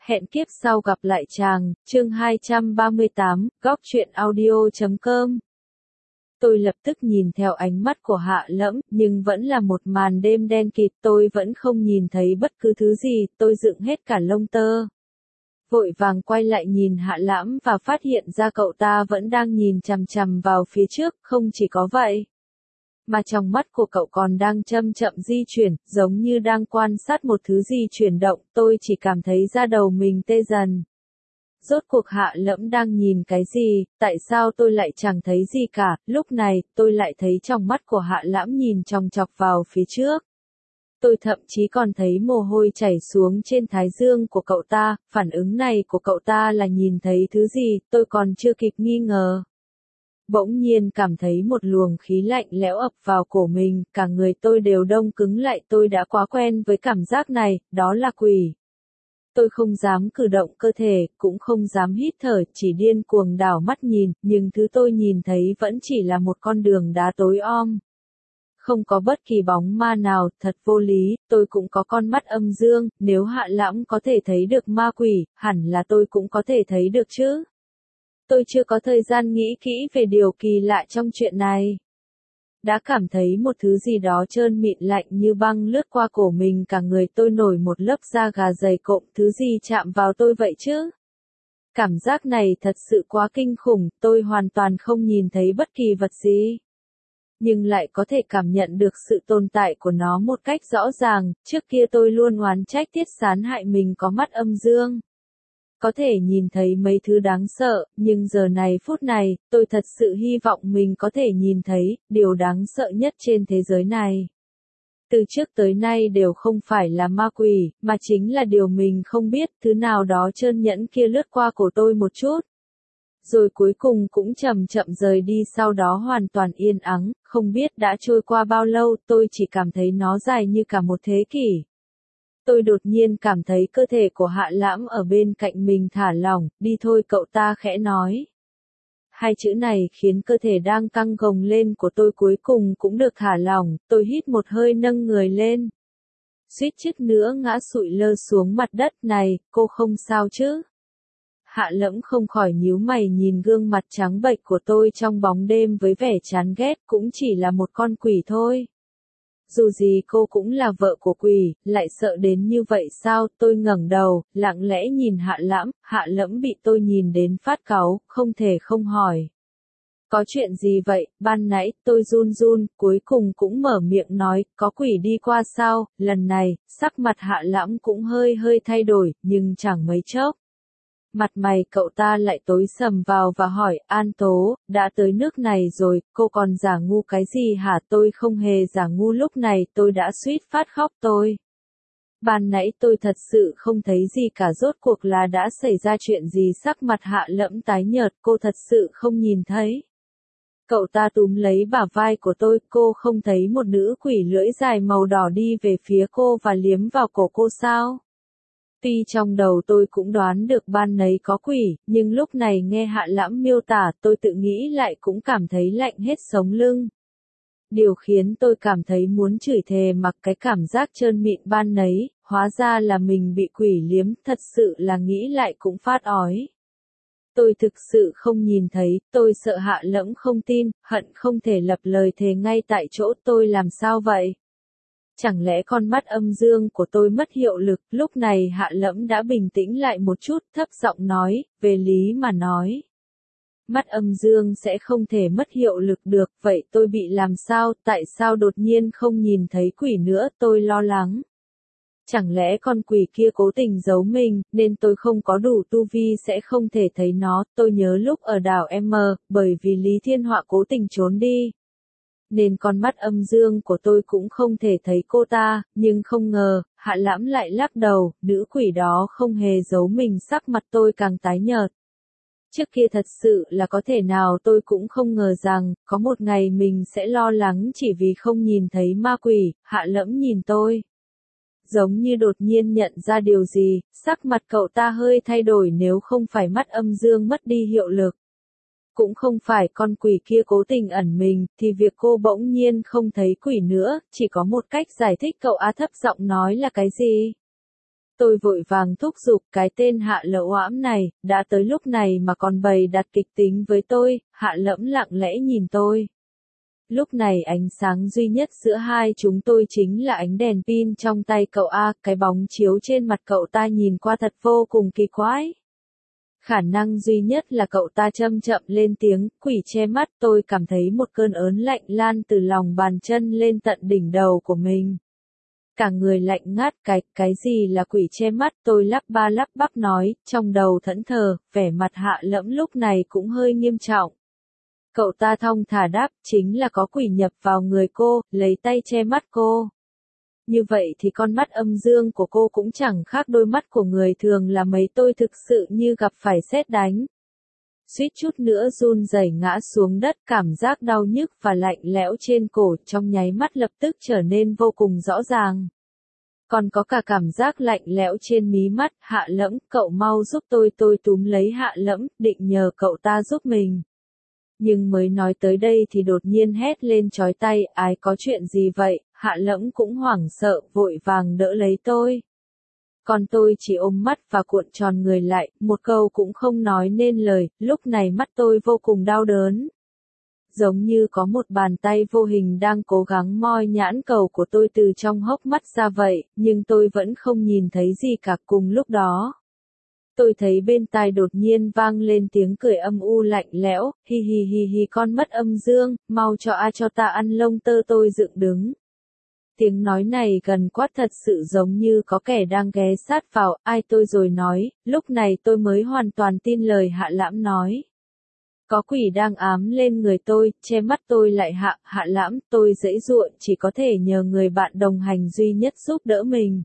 Hẹn kiếp sau gặp lại chàng, chương 238, góc truyện audio.com. Tôi lập tức nhìn theo ánh mắt của Hạ Lẫm, nhưng vẫn là một màn đêm đen kịt, tôi vẫn không nhìn thấy bất cứ thứ gì, tôi dựng hết cả lông tơ. Vội vàng quay lại nhìn Hạ Lẫm và phát hiện ra cậu ta vẫn đang nhìn chằm chằm vào phía trước, không chỉ có vậy, mà trong mắt của cậu còn đang chậm chậm di chuyển, giống như đang quan sát một thứ gì chuyển động, tôi chỉ cảm thấy da đầu mình tê dần. Rốt cuộc Hạ Lẫm đang nhìn cái gì, tại sao tôi lại chẳng thấy gì cả, lúc này, tôi lại thấy trong mắt của Hạ Lẫm nhìn chòng chọc vào phía trước. Tôi thậm chí còn thấy mồ hôi chảy xuống trên thái dương của cậu ta, phản ứng này của cậu ta là nhìn thấy thứ gì, tôi còn chưa kịp nghi ngờ. Bỗng nhiên cảm thấy một luồng khí lạnh lẽo ập vào cổ mình, cả người tôi đều đông cứng lại, tôi đã quá quen với cảm giác này, đó là quỷ. Tôi không dám cử động cơ thể, cũng không dám hít thở, chỉ điên cuồng đảo mắt nhìn, nhưng thứ tôi nhìn thấy vẫn chỉ là một con đường đá tối om. Không có bất kỳ bóng ma nào, thật vô lý, tôi cũng có con mắt âm dương, nếu Hạ Lẫm có thể thấy được ma quỷ, hẳn là tôi cũng có thể thấy được chứ. Tôi chưa có thời gian nghĩ kỹ về điều kỳ lạ trong chuyện này. Đã cảm thấy một thứ gì đó trơn mịn lạnh như băng lướt qua cổ mình, cả người tôi nổi một lớp da gà dày cộm, thứ gì chạm vào tôi vậy chứ? Cảm giác này thật sự quá kinh khủng, tôi hoàn toàn không nhìn thấy bất kỳ vật gì. Nhưng lại có thể cảm nhận được sự tồn tại của nó một cách rõ ràng, trước kia tôi luôn oán trách Tiết Sán hại mình có mắt âm dương. Có thể nhìn thấy mấy thứ đáng sợ, nhưng giờ này phút này, tôi thật sự hy vọng mình có thể nhìn thấy, điều đáng sợ nhất trên thế giới này. Từ trước tới nay đều không phải là ma quỷ, mà chính là điều mình không biết, thứ nào đó trơn nhẵn kia lướt qua cổ tôi một chút. Rồi cuối cùng cũng chậm chậm rời đi, sau đó hoàn toàn yên ắng, không biết đã trôi qua bao lâu, tôi chỉ cảm thấy nó dài như cả một thế kỷ. Tôi đột nhiên cảm thấy cơ thể của Hạ Lẫm ở bên cạnh mình thả lỏng, đi thôi, cậu ta khẽ nói. Hai chữ này khiến cơ thể đang căng gồng lên của tôi cuối cùng cũng được thả lỏng, tôi hít một hơi nâng người lên. Suýt chút nữa ngã sụi lơ xuống mặt đất. Này, cô không sao chứ? Hạ Lẫm không khỏi nhíu mày nhìn gương mặt trắng bệch của tôi trong bóng đêm với vẻ chán ghét, cũng chỉ là một con quỷ thôi. Dù gì cô cũng là vợ của quỷ, lại sợ đến như vậy sao? Tôi ngẩng đầu, lặng lẽ nhìn Hạ Lẫm bị tôi nhìn đến phát cáu, không thể không hỏi. Có chuyện gì vậy? Ban nãy, tôi run run, cuối cùng cũng mở miệng nói, có quỷ đi qua sao? Lần này, sắc mặt Hạ Lẫm cũng hơi thay đổi, nhưng chẳng mấy chốc. Mặt mày cậu ta lại tối sầm vào và hỏi, An Tố, đã tới nước này rồi, cô còn giả ngu cái gì hả? Tôi không hề giả ngu, lúc này tôi đã suýt phát khóc tôi. Ban nãy tôi thật sự không thấy gì cả, rốt cuộc là đã xảy ra chuyện gì? Sắc mặt Hạ Lẫm tái nhợt, cô thật sự không nhìn thấy. Cậu ta túm lấy bả vai của tôi, cô không thấy một nữ quỷ lưỡi dài màu đỏ đi về phía cô và liếm vào cổ cô sao? Tuy trong đầu tôi cũng đoán được ban nấy có quỷ, nhưng lúc này nghe Hạ Lẫm miêu tả, tôi tự nghĩ lại cũng cảm thấy lạnh hết sống lưng. Điều khiến tôi cảm thấy muốn chửi thề mặc cái cảm giác trơn mịn ban nấy, hóa ra là mình bị quỷ liếm, thật sự là nghĩ lại cũng phát ói. Tôi thực sự không nhìn thấy, tôi sợ Hạ Lẫm không tin, hận không thể lập lời thề ngay tại chỗ. Tôi làm sao vậy? Chẳng lẽ con mắt âm dương của tôi mất hiệu lực? Lúc này Hạ Lẫm đã bình tĩnh lại một chút, thấp giọng nói, về lý mà nói, mắt âm dương sẽ không thể mất hiệu lực được, vậy tôi bị làm sao? Tại sao đột nhiên không nhìn thấy quỷ nữa? Tôi lo lắng. Chẳng lẽ con quỷ kia cố tình giấu mình, nên tôi không có đủ tu vi sẽ không thể thấy nó? Tôi nhớ lúc ở đảo M, bởi vì Lý Thiên Họa cố tình trốn đi, nên con mắt âm dương của tôi cũng không thể thấy cô ta, nhưng không ngờ, Hạ Lẫm lại lắc đầu, nữ quỷ đó không hề giấu mình. Sắc mặt tôi càng tái nhợt. Trước kia thật sự là có thể nào tôi cũng không ngờ rằng, có một ngày mình sẽ lo lắng chỉ vì không nhìn thấy ma quỷ. Hạ Lẫm nhìn tôi, giống như đột nhiên nhận ra điều gì, sắc mặt cậu ta hơi thay đổi. Nếu không phải mắt âm dương mất đi hiệu lực, cũng không phải con quỷ kia cố tình ẩn mình, thì việc cô bỗng nhiên không thấy quỷ nữa, chỉ có một cách giải thích. Cậu Á thấp giọng nói là cái gì? Tôi vội vàng thúc giục cái tên Hạ Lẫm oãm này, đã tới lúc này mà còn bày đặt kịch tính với tôi. Hạ Lẫm lặng lẽ nhìn tôi. Lúc này ánh sáng duy nhất giữa hai chúng tôi chính là ánh đèn pin trong tay cậu A, cái bóng chiếu trên mặt cậu ta nhìn qua thật vô cùng kỳ quái. Khả năng duy nhất là cậu ta chậm chậm lên tiếng, quỷ che mắt. Tôi cảm thấy một cơn ớn lạnh lan từ lòng bàn chân lên tận đỉnh đầu của mình. Cả người lạnh ngắt, cái gì là quỷ che mắt? Tôi lắp ba lắp bắp nói, trong đầu thẫn thờ, vẻ mặt Hạ Lẫm lúc này cũng hơi nghiêm trọng. Cậu ta thong thả đáp, chính là có quỷ nhập vào người cô, lấy tay che mắt cô. Như vậy thì con mắt âm dương của cô cũng chẳng khác đôi mắt của người thường là mấy. Tôi thực sự như gặp phải sét đánh. Suýt chút nữa run rẩy ngã xuống đất, cảm giác đau nhức và lạnh lẽo trên cổ trong nháy mắt lập tức trở nên vô cùng rõ ràng. Còn có cả cảm giác lạnh lẽo trên mí mắt. Hạ Lẫm, cậu mau giúp tôi túm lấy Hạ Lẫm, định nhờ cậu ta giúp mình. Nhưng mới nói tới đây thì đột nhiên hét lên chói tai, ái có chuyện gì vậy? Hạ Lẫm cũng hoảng sợ, vội vàng đỡ lấy tôi. Còn tôi chỉ ôm mắt và cuộn tròn người lại, một câu cũng không nói nên lời. Lúc này mắt tôi vô cùng đau đớn. Giống như có một bàn tay vô hình đang cố gắng moi nhãn cầu của tôi từ trong hốc mắt ra vậy, nhưng tôi vẫn không nhìn thấy gì cả. Cùng lúc đó, tôi thấy bên tai đột nhiên vang lên tiếng cười âm u lạnh lẽo, hi hi hi hi con mất âm dương, mau cho ta ăn lông tơ. Tôi dựng đứng. Tiếng nói này gần quát thật sự giống như có kẻ đang ghé sát vào. Ai tôi rồi nói, lúc này tôi mới hoàn toàn tin lời Hạ Lẫm nói. Có quỷ đang ám lên người tôi, che mắt tôi lại. Hạ Lẫm, tôi giãy giụa, chỉ có thể nhờ người bạn đồng hành duy nhất giúp đỡ mình.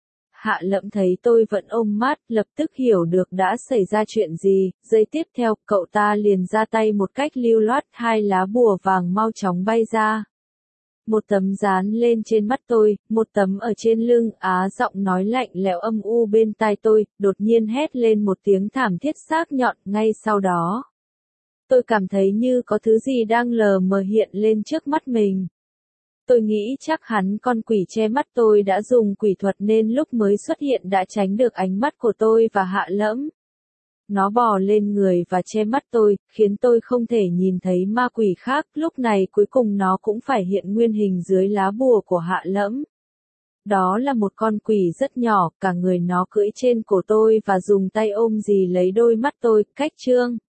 Hạ Lẫm thấy tôi vẫn ôm mắt, lập tức hiểu được đã xảy ra chuyện gì. Giây tiếp theo, cậu ta liền ra tay một cách lưu loát, hai lá bùa vàng mau chóng bay ra. Một tấm dán lên trên mắt tôi, một tấm ở trên lưng. Giọng nói lạnh lẽo âm u bên tai tôi, đột nhiên hét lên một tiếng thảm thiết sắc nhọn. Ngay sau đó, tôi cảm thấy như có thứ gì đang lờ mờ hiện lên trước mắt mình. Tôi nghĩ chắc hẳn con quỷ che mắt tôi đã dùng quỷ thuật nên lúc mới xuất hiện đã tránh được ánh mắt của tôi và Hạ Lẫm. Nó bò lên người và che mắt tôi, khiến tôi không thể nhìn thấy ma quỷ khác. Lúc này cuối cùng nó cũng phải hiện nguyên hình dưới lá bùa của Hạ Lẫm. Đó là một con quỷ rất nhỏ, cả người nó cưỡi trên cổ tôi và dùng tay ôm dì lấy đôi mắt tôi. Cách chương